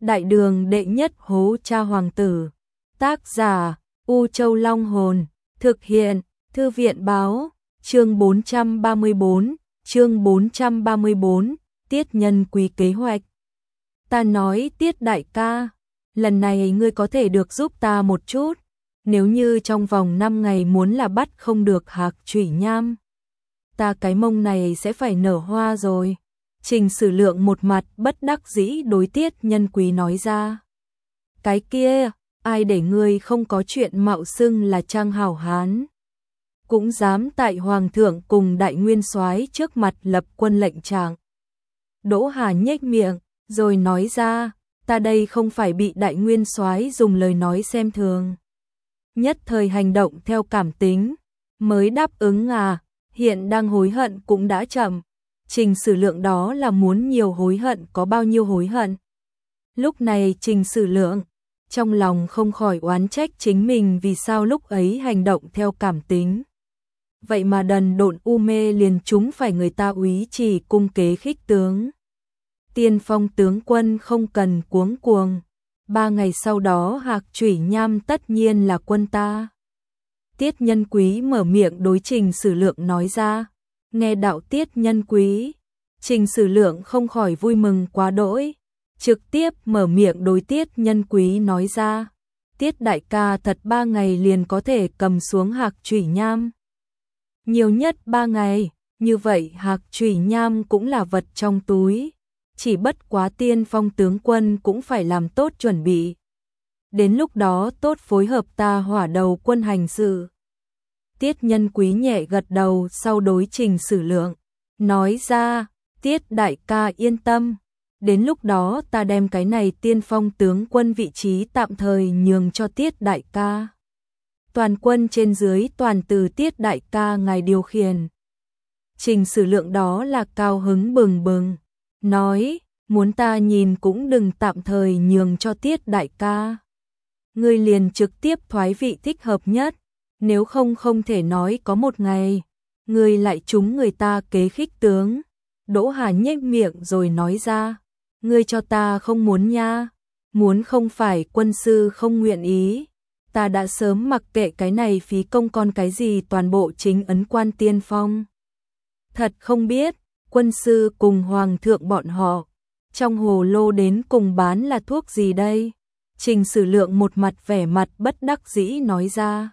Đại đường đệ nhất hố cha hoàng tử. Tác giả U Châu Long Hồn. Thực hiện Thư viện báo. Chương 434. Tiết Nhân Quý kế hoạch. Ta nói Tiết đại ca, lần này ngươi có thể được giúp ta một chút. Nếu như trong vòng 5 ngày muốn là bắt không được Hạc Chủy Nham, ta cái mông này sẽ phải nở hoa rồi. Trình Sử Lượng một mặt bất đắc dĩ đối Tiết Nhân Quý nói ra. Cái kia, ai để ngươi không có chuyện mạo xưng là Trang hảo hán, cũng dám tại hoàng thượng cùng đại nguyên soái trước mặt lập quân lệnh trạng. Đỗ Hà nhếch miệng, rồi nói ra, ta đây không phải bị đại nguyên soái dùng lời nói xem thường, nhất thời hành động theo cảm tính, mới đáp ứng à, hiện đang hối hận cũng đã chậm. Trình Sử Lượng đó là muốn nhiều hối hận có bao nhiêu hối hận. Lúc này Trình Sử Lượng trong lòng không khỏi oán trách chính mình vì sao lúc ấy hành động theo cảm tính. Vậy mà đần độn u mê liền trúng phải người ta úy chỉ cung kế khích tướng. Tiên Phong tướng quân không cần cuống cuồng, 3 ngày sau đó Hạc Chủy Nham tất nhiên là quân ta. Tiết Nhân Quý mở miệng đối Trình Sử Lượng nói ra. Nghe đạo Tiết Nhân Quý, Trình Sử Lượng không khỏi vui mừng quá đỗi, trực tiếp mở miệng đối Tiết Nhân Quý nói ra. Tiết đại ca thật 3 ngày liền có thể cầm xuống Hạc Chủy Nham. Nhiều nhất 3 ngày, như vậy Hạc Chủy Nham cũng là vật trong túi. Chỉ bất quá Tiên Phong tướng quân cũng phải làm tốt chuẩn bị. Đến lúc đó tốt phối hợp ta hỏa đầu quân hành sự. Tiết Nhân Quý nhẹ gật đầu sau đối Trình Sử Lượng, nói ra, Tiết đại ca yên tâm. Đến lúc đó ta đem cái này Tiên Phong tướng quân vị trí tạm thời nhường cho Tiết đại ca. Toàn quân trên dưới toàn từ Tiết đại ca ngài điều khiển. Trình Sử Lượng đó là cao hứng bừng bừng, nói, muốn ta nhìn cũng đừng tạm thời nhường cho Tiết đại ca. Ngươi liền trực tiếp thoái vị thích hợp nhất, nếu không không thể nói có một ngày, ngươi lại trúng người ta kế khích tướng. Đỗ Hà nhếch miệng rồi nói ra, ngươi cho ta không muốn nha, muốn không phải quân sư không nguyện ý. Ta đã sớm mặc kệ cái này phí công con cái gì toàn bộ chính ấn quan Tiên Phong. Thật không biết, quân sư cùng hoàng thượng bọn họ, trong hồ lô đến cùng bán là thuốc gì đây? Trình Sử Lượng một mặt vẻ mặt bất đắc dĩ nói ra.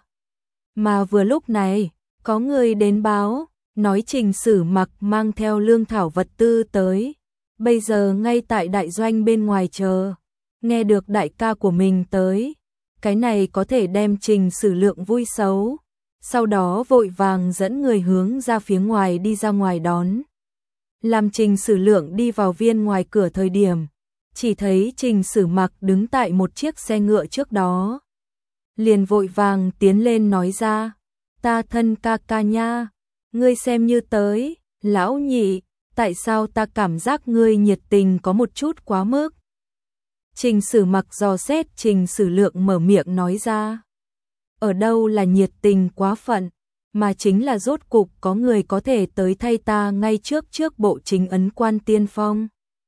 Mà vừa lúc này, có người đến báo, nói Trình Sử Mặc mang theo lương thảo vật tư tới. Bây giờ ngay tại đại doanh bên ngoài chờ, nghe được đại ca của mình tới. Cái này có thể đem Trình Sử Lượng vui xấu. Sau đó vội vàng dẫn người hướng ra phía ngoài đi ra ngoài đón. Làm Trình Sử Lượng đi vào viên ngoài cửa thời điểm, chỉ thấy Trình Sử Mặc đứng tại một chiếc xe ngựa trước đó. Liền vội vàng tiến lên nói ra, ta thân ca ca nha, ngươi xem như tới, lão nhị, tại sao ta cảm giác ngươi nhiệt tình có một chút quá mức. Trình Sử Mặc dò xét Trình Sử Lượng mở miệng nói ra, ở đâu là nhiệt tình quá phận, mà chính là rốt cục có người có thể tới thay ta ngay trước bộ chính ấn quan Tiên Phong.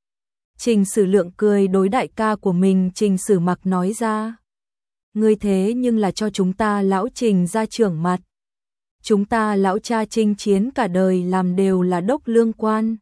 Trình Sử Lượng cười đối đại ca của mình Trình Sử Mặc nói ra, ngươi thế nhưng là cho chúng ta lão Trình ra trưởng mặt. Chúng ta lão cha chinh chiến cả đời làm đều là đốc lương quan.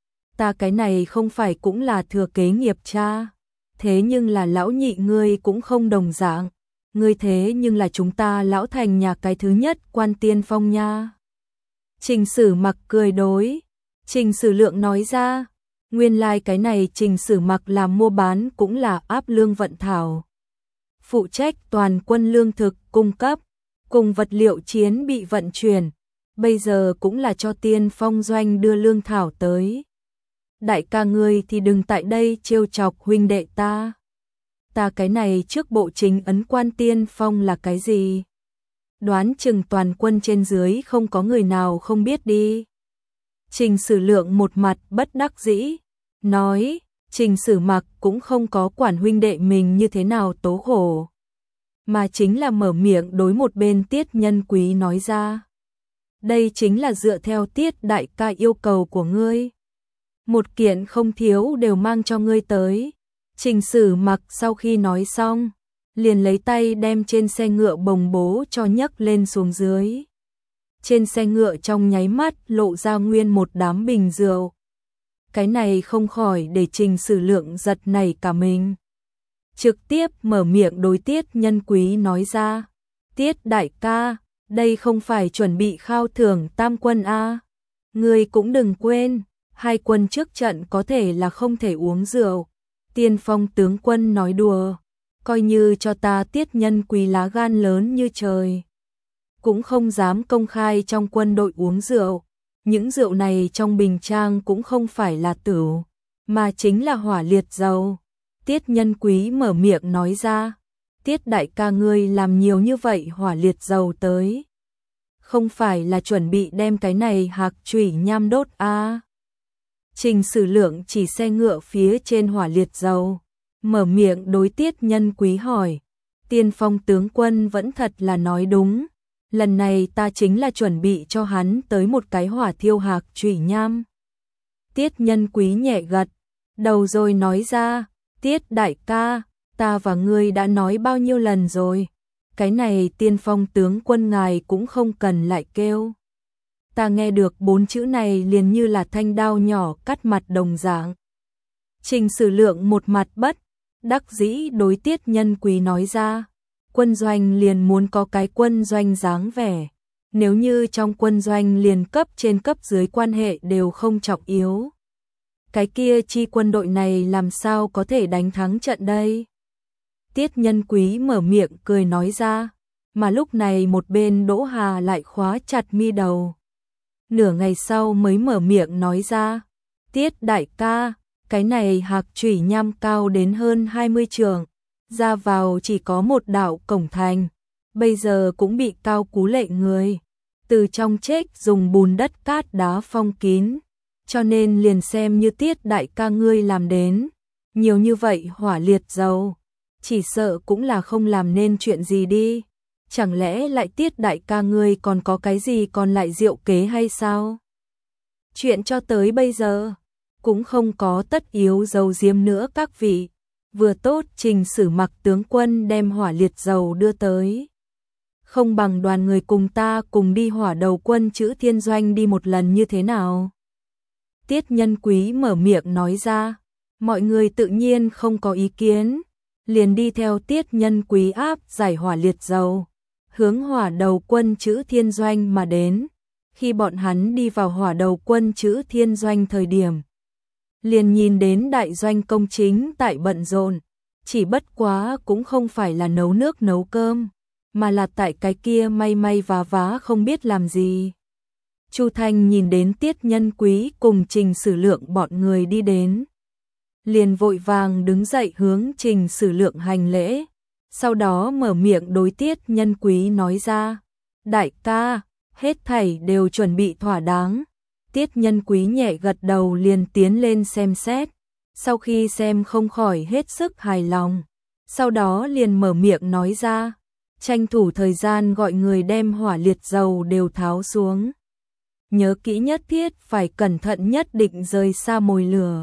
Ta cái này không phải cũng là thừa kế nghiệp cha, thế nhưng là lão nhị ngươi cũng không đồng dạng. Ngươi thế nhưng là chúng ta lão thành nhà cái thứ nhất quan Tiên Phong nha. Trình Sử Mặc cười đối Trình Sử Lượng nói ra, nguyên lai cái này Trình Sử Mặc làm mua bán cũng là áp lương vận thảo, phụ trách toàn quân lương thực cung cấp, cùng vật liệu chiến bị vận chuyển, bây giờ cũng là cho Tiên Phong doanh đưa lương thảo tới. Đại ca ngươi thì đừng tại đây trêu chọc huynh đệ ta. Ta cái này trước bộ chính ấn quan Tiên Phong là cái gì? Đoán chừng toàn quân trên dưới không có người nào không biết đi. Trình Sử Lượng một mặt bất đắc dĩ, nói, Trình Sử Mặc cũng không có quản huynh đệ mình như thế nào tố khổ, mà chính là mở miệng đối một bên Tiết Nhân Quý nói ra. Đây chính là dựa theo Tiết đại ca yêu cầu của ngươi. Một kiện không thiếu đều mang cho ngươi tới. Trình Sử Mặc sau khi nói xong, liền lấy tay đem trên xe ngựa bồng bố cho nhấc lên xuống dưới. Trên xe ngựa trong nháy mắt lộ ra nguyên một đám bình rượu. Cái này không khỏi để Trình Sử Lượng giật nảy cả mình. Trực tiếp mở miệng đối Tiết Nhân Quý nói ra, Tiết đại ca, đây không phải chuẩn bị khao thưởng tam quân a, ngươi cũng đừng quên, hai quân trước trận có thể là không thể uống rượu. Tiên Phong tướng quân nói đùa, coi như cho ta Tiết Nhân Quý lá gan lớn như trời, cũng không dám công khai trong quân đội uống rượu. Những rượu này trong bình trang cũng không phải là tửu, mà chính là hỏa liệt dầu. Tiết Nhân Quý mở miệng nói ra, Tiết đại ca ngươi làm nhiều như vậy hỏa liệt dầu tới, không phải là chuẩn bị đem cái này hạc chủy nham đốt a? Trình Sử Lượng chỉ xe ngựa phía trên hỏa liệt dầu, mở miệng đối Tiết Nhân Quý hỏi, Tiên Phong tướng quân vẫn thật là nói đúng, lần này ta chính là chuẩn bị cho hắn tới một cái hỏa thiêu hạc chủy nham. Tiết Nhân Quý nhẹ gật đầu rồi nói ra, Tiết đại ca, ta và ngươi đã nói bao nhiêu lần rồi, cái này Tiên Phong tướng quân ngài cũng không cần lại kêu. Ta nghe được 4 chữ này liền như là thanh đao nhỏ cắt mặt đồng dạng. Trình Sử Lượng một mặt bất đắc dĩ đối Tiết Nhân Quý nói ra, quân doanh liền muốn có cái quân doanh dáng vẻ, nếu như trong quân doanh liền cấp trên cấp dưới quan hệ đều không trọng yếu, cái kia chi quân đội này làm sao có thể đánh thắng trận đây? Tiết Nhân Quý mở miệng cười nói ra, mà lúc này một bên Đỗ Hà lại khóa chặt mi đầu. Nửa ngày sau mới mở miệng nói ra, Tiết đại ca, cái này hạc chủy nham cao đến hơn 20 trượng, ra vào chỉ có một đạo cổng thành, bây giờ cũng bị Cao Cú Lệ người từ trong chết dùng bùn đất cát đá phong kín, cho nên liền xem như Tiết đại ca ngươi làm đến, nhiều như vậy hỏa liệt dầu, chỉ sợ cũng là không làm nên chuyện gì đi. Chẳng lẽ lại Tiết đại ca ngươi còn có cái gì còn lại diệu kế hay sao? Chuyện cho tới bây giờ cũng không có tất yếu dầu diếm nữa các vị. Vừa tốt Trình Sử Mặc tướng quân đem hỏa liệt dầu đưa tới, không bằng đoàn người cùng ta cùng đi hỏa đầu quân chữ Thiên Doanh đi một lần như thế nào? Tiết Nhân Quý mở miệng nói ra, mọi người tự nhiên không có ý kiến, liền đi theo Tiết Nhân Quý áp giải hỏa liệt dầu, hướng hỏa đầu quân chữ Thiên Doanh mà đến. Khi bọn hắn đi vào hỏa đầu quân chữ Thiên Doanh thời điểm, liền nhìn đến đại doanh công chính tại bận rộn, chỉ bất quá cũng không phải là nấu nước nấu cơm, mà là tại cái kia may may vá vá không biết làm gì. Chu Thanh nhìn đến Tiết Nhân Quý cùng Trình Sử Lượng bọn người đi đến, liền vội vàng đứng dậy hướng Trình Sử Lượng hành lễ, sau đó mở miệng đối Tiết Nhân Quý nói ra, đại ca, hết thảy đều chuẩn bị thỏa đáng. Tiết Nhân Quý nhẹ gật đầu liền tiến lên xem xét, sau khi xem không khỏi hết sức hài lòng, sau đó liền mở miệng nói ra, tranh thủ thời gian gọi người đem hỏa liệt dầu đều tháo xuống. Nhớ kỹ nhất thiết phải cẩn thận nhất định rời xa mồi lửa.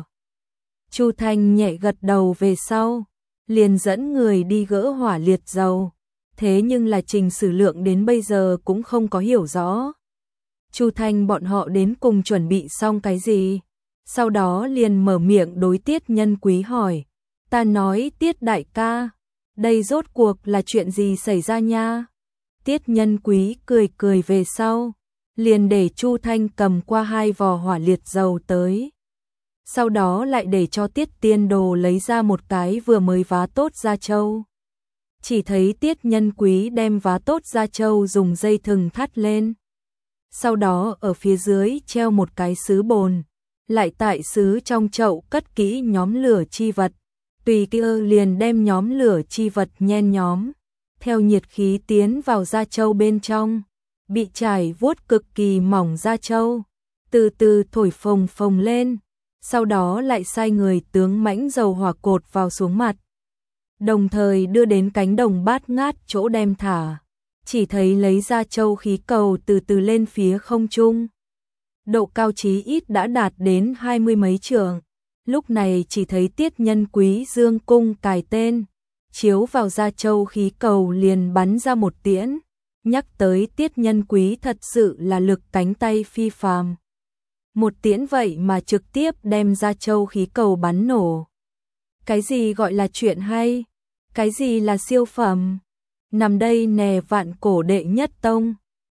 Chu Thanh nhẹ gật đầu về sau, liền dẫn người đi gỡ hỏa liệt dầu, thế nhưng là Trình Sử Lượng đến bây giờ cũng không có hiểu rõ Chu Thanh bọn họ đến cùng chuẩn bị xong cái gì. Sau đó liền mở miệng đối Tiết Nhân Quý hỏi, ta nói Tiết đại ca, đây rốt cuộc là chuyện gì xảy ra nha? Tiết Nhân Quý cười cười về sau, liền để Chu Thanh cầm qua 2 vò hỏa liệt dầu tới. Sau đó lại để cho Tiết Tiên Đồ lấy ra một cái vừa mới vá tốt da trâu. Chỉ thấy Tiết Nhân Quý đem vá tốt da trâu dùng dây thừng thắt lên. Sau đó ở phía dưới treo một cái sứ bồn, lại tại sứ trong chậu cất kỹ nhóm lửa chi vật, tùy kia liền đem nhóm lửa chi vật nhen nhóm, theo nhiệt khí tiến vào da trâu bên trong, bị trải vuốt cực kỳ mỏng da trâu, từ từ thổi phồng phồng lên, sau đó lại sai người tướng mãnh dầu hỏa cột vào xuống mặt, đồng thời đưa đến cánh đồng bát ngát chỗ đem thả. Chỉ thấy lấy ra châu khí cầu từ từ lên phía không trung. Độ cao chí ít đã đạt đến 20 mấy trượng, Lúc này chỉ thấy Tiết Nhân Quý dương cung cài tên, chiếu vào Gia Châu khí cầu liền bắn ra một tiễn. Nhắc tới Tiết Nhân Quý thật sự là lực cánh tay phi phàm. Một tiễn vậy mà trực tiếp đem Gia Châu khí cầu bắn nổ. Cái gì gọi là chuyện hay? Cái gì là siêu phẩm? Nằm đây nè Vạn Cổ đệ nhất tông.